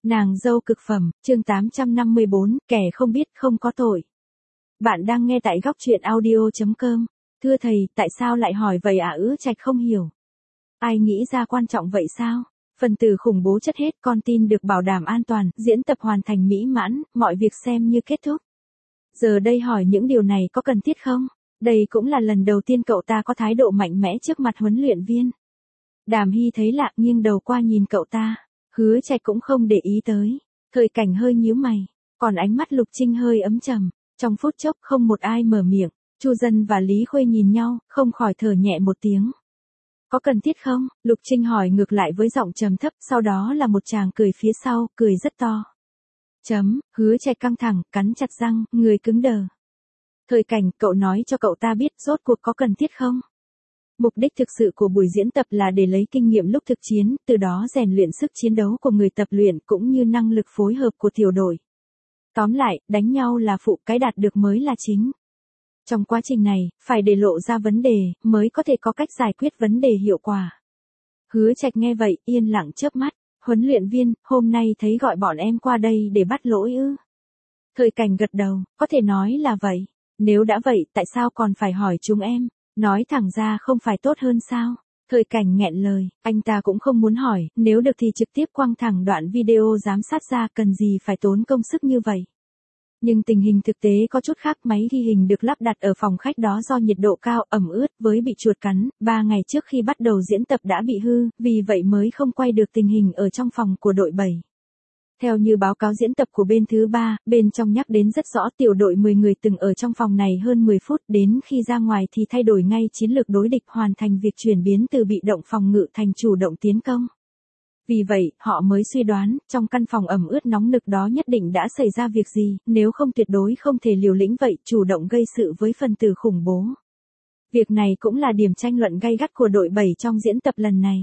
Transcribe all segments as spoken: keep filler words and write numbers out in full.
Nàng dâu cực phẩm, chương tám trăm năm mươi bốn, kẻ không biết không có tội. Bạn đang nghe tại góc truyện audio.com. Thưa thầy, tại sao lại hỏi vậy ạ? Ứ Trạch không hiểu. Ai nghĩ ra quan trọng vậy sao? Phần tử khủng bố chất hết, con tin được bảo đảm an toàn, diễn tập hoàn thành mỹ mãn, mọi việc xem như kết thúc. Giờ đây hỏi những điều này có cần thiết không? Đây cũng là lần đầu tiên cậu ta có thái độ mạnh mẽ trước mặt huấn luyện viên. Đàm Hy thấy lạ, nghiêng đầu qua nhìn cậu ta. Hứa Trạch cũng không để ý tới. Thời Cảnh hơi nhíu mày, còn ánh mắt Lục Trinh hơi ấm trầm. Trong phút chốc không một ai mở miệng, Chu Dân và Lý Khuê nhìn nhau, không khỏi thở nhẹ một tiếng. Có cần thiết không? Lục Trinh hỏi ngược lại với giọng trầm thấp, sau đó là một tràng cười phía sau, cười rất to. Chấm, Hứa Trạch căng thẳng, cắn chặt răng, người cứng đờ. Thời Cảnh, cậu nói cho cậu ta biết rốt cuộc có cần thiết không? Mục đích thực sự của buổi diễn tập là để lấy kinh nghiệm lúc thực chiến, từ đó rèn luyện sức chiến đấu của người tập luyện cũng như năng lực phối hợp của tiểu đội. Tóm lại, đánh nhau là phụ, cái đạt được mới là chính. Trong quá trình này, phải để lộ ra vấn đề, mới có thể có cách giải quyết vấn đề hiệu quả. Hứa Trạch nghe vậy, yên lặng chớp mắt. Huấn luyện viên, hôm nay thấy gọi bọn em qua đây để bắt lỗi ư? Thời Cảnh gật đầu, có thể nói là vậy. Nếu đã vậy, tại sao còn phải hỏi chúng em? Nói thẳng ra không phải tốt hơn sao? Thời Cảnh nghẹn lời, anh ta cũng không muốn hỏi, nếu được thì trực tiếp quăng thẳng đoạn video giám sát ra, cần gì phải tốn công sức như vậy. Nhưng tình hình thực tế có chút khác, máy ghi hình được lắp đặt ở phòng khách đó do nhiệt độ cao, ẩm ướt, với bị chuột cắn, ba ngày trước khi bắt đầu diễn tập đã bị hư, vì vậy mới không quay được tình hình ở trong phòng của đội bảy. Theo như báo cáo diễn tập của bên thứ ba, bên trong nhắc đến rất rõ tiểu đội mười người từng ở trong phòng này hơn mười phút, đến khi ra ngoài thì thay đổi ngay chiến lược đối địch, hoàn thành việc chuyển biến từ bị động phòng ngự thành chủ động tiến công. Vì vậy, họ mới suy đoán, trong căn phòng ẩm ướt nóng nực đó nhất định đã xảy ra việc gì, nếu không tuyệt đối không thể liều lĩnh vậy, chủ động gây sự với phần tử khủng bố. Việc này cũng là điểm tranh luận gay gắt của đội bảy trong diễn tập lần này.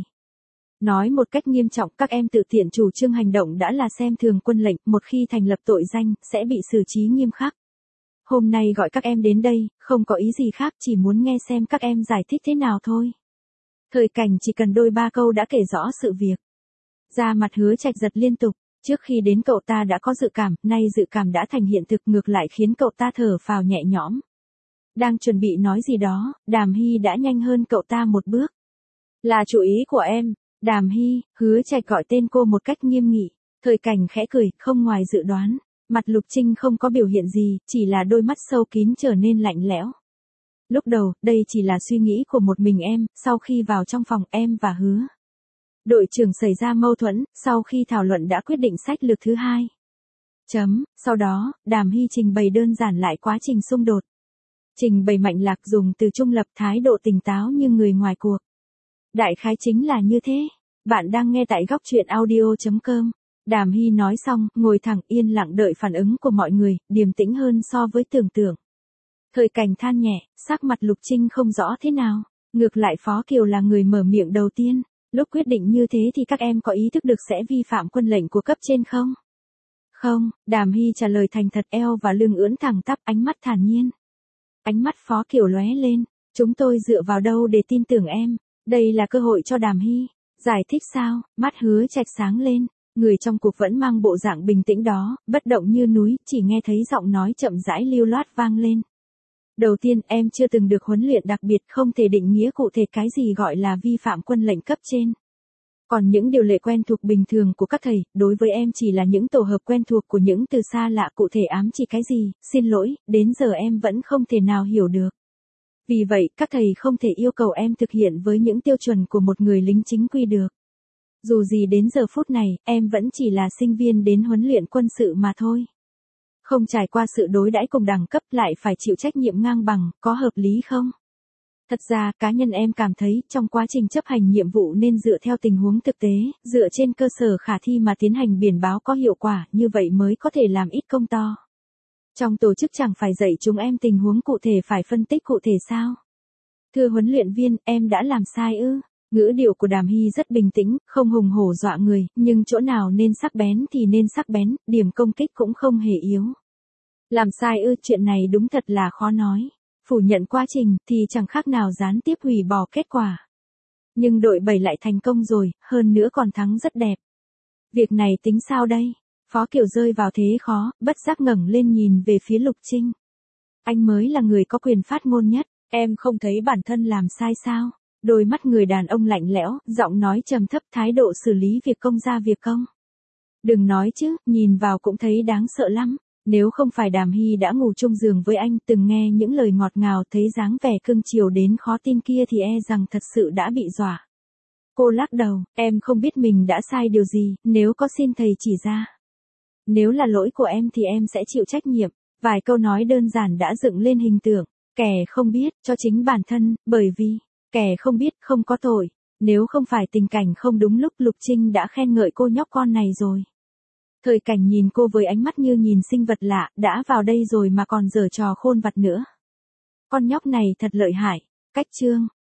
Nói một cách nghiêm trọng, các em tự tiện chủ trương hành động đã là xem thường quân lệnh, một khi thành lập tội danh, sẽ bị xử trí nghiêm khắc. Hôm nay gọi các em đến đây, không có ý gì khác, chỉ muốn nghe xem các em giải thích thế nào thôi. Thời Cảnh chỉ cần đôi ba câu đã kể rõ sự việc. Da mặt Hứa Trạch giật liên tục, trước khi đến cậu ta đã có dự cảm, nay dự cảm đã thành hiện thực, ngược lại khiến cậu ta thở phào nhẹ nhõm. Đang chuẩn bị nói gì đó, Đàm Hy đã nhanh hơn cậu ta một bước. Là chủ ý của em. Đàm Hy, Hứa Trạch gọi tên cô một cách nghiêm nghị. Thời Cảnh khẽ cười, không ngoài dự đoán. Mặt Lục Trinh không có biểu hiện gì, chỉ là đôi mắt sâu kín trở nên lạnh lẽo. Lúc đầu, đây chỉ là suy nghĩ của một mình em, sau khi vào trong phòng em và Hứa đội trưởng xảy ra mâu thuẫn, sau khi thảo luận đã quyết định sách lược thứ hai. Chấm, sau đó, Đàm Hy trình bày đơn giản lại quá trình xung đột. Trình bày mạch lạc, dùng từ trung lập, thái độ tỉnh táo như người ngoài cuộc. Đại khái chính là như thế. Bạn đang nghe tại góc truyện audio.com. Đàm Hy nói xong, ngồi thẳng yên lặng đợi phản ứng của mọi người, điềm tĩnh hơn so với tưởng tượng. Thời Cảnh than nhẹ, sắc mặt Lục Trinh không rõ thế nào. Ngược lại Phó Kiều là người mở miệng đầu tiên. Lúc quyết định như thế thì các em có ý thức được sẽ vi phạm quân lệnh của cấp trên không? Không, Đàm Hy trả lời thành thật, eo và lưng ưỡn thẳng tắp, ánh mắt thản nhiên. Ánh mắt Phó Kiều lóe lên. Chúng tôi dựa vào đâu để tin tưởng em? Đây là cơ hội cho Đàm Hy. Giải thích sao? Mắt Hứa Trạch sáng lên. Người trong cuộc vẫn mang bộ dạng bình tĩnh đó, bất động như núi, chỉ nghe thấy giọng nói chậm rãi lưu loát vang lên. Đầu tiên, em chưa từng được huấn luyện đặc biệt, không thể định nghĩa cụ thể cái gì gọi là vi phạm quân lệnh cấp trên. Còn những điều lệ quen thuộc bình thường của các thầy, đối với em chỉ là những tổ hợp quen thuộc của những từ xa lạ, cụ thể ám chỉ cái gì, xin lỗi, đến giờ em vẫn không thể nào hiểu được. Vì vậy, các thầy không thể yêu cầu em thực hiện với những tiêu chuẩn của một người lính chính quy được. Dù gì đến giờ phút này, em vẫn chỉ là sinh viên đến huấn luyện quân sự mà thôi. Không trải qua sự đối đãi cùng đẳng cấp lại phải chịu trách nhiệm ngang bằng, có hợp lý không? Thật ra, cá nhân em cảm thấy, trong quá trình chấp hành nhiệm vụ nên dựa theo tình huống thực tế, dựa trên cơ sở khả thi mà tiến hành biển báo có hiệu quả, như vậy mới có thể làm ít công to. Trong tổ chức chẳng phải dạy chúng em tình huống cụ thể phải phân tích cụ thể sao? Thưa huấn luyện viên, em đã làm sai ư? Ngữ điệu của Đàm Hy rất bình tĩnh, không hùng hổ dọa người, nhưng chỗ nào nên sắc bén thì nên sắc bén, điểm công kích cũng không hề yếu. Làm sai ư, chuyện này đúng thật là khó nói. Phủ nhận quá trình thì chẳng khác nào gián tiếp hủy bỏ kết quả. Nhưng đội bảy lại thành công rồi, hơn nữa còn thắng rất đẹp. Việc này tính sao đây? Phó Kiều rơi vào thế khó, bất giác ngẩng lên nhìn về phía Lục Trinh. Anh mới là người có quyền phát ngôn nhất, em không thấy bản thân làm sai sao? Đôi mắt người đàn ông lạnh lẽo, giọng nói trầm thấp, thái độ xử lý việc công ra việc công. Đừng nói chứ, nhìn vào cũng thấy đáng sợ lắm. Nếu không phải Đàm Hy đã ngủ chung giường với anh, từng nghe những lời ngọt ngào, thấy dáng vẻ cưng chiều đến khó tin kia thì e rằng thật sự đã bị dọa. Cô lắc đầu, em không biết mình đã sai điều gì, nếu có xin thầy chỉ ra. Nếu là lỗi của em thì em sẽ chịu trách nhiệm. Vài câu nói đơn giản đã dựng lên hình tượng, kẻ không biết, cho chính bản thân, bởi vì, kẻ không biết không có tội. Nếu không phải tình cảnh không đúng lúc, Lục Trinh đã khen ngợi cô nhóc con này rồi. Thời Cảnh nhìn cô với ánh mắt như nhìn sinh vật lạ, đã vào đây rồi mà còn giở trò khôn vặt nữa. Con nhóc này thật lợi hại. Cách chương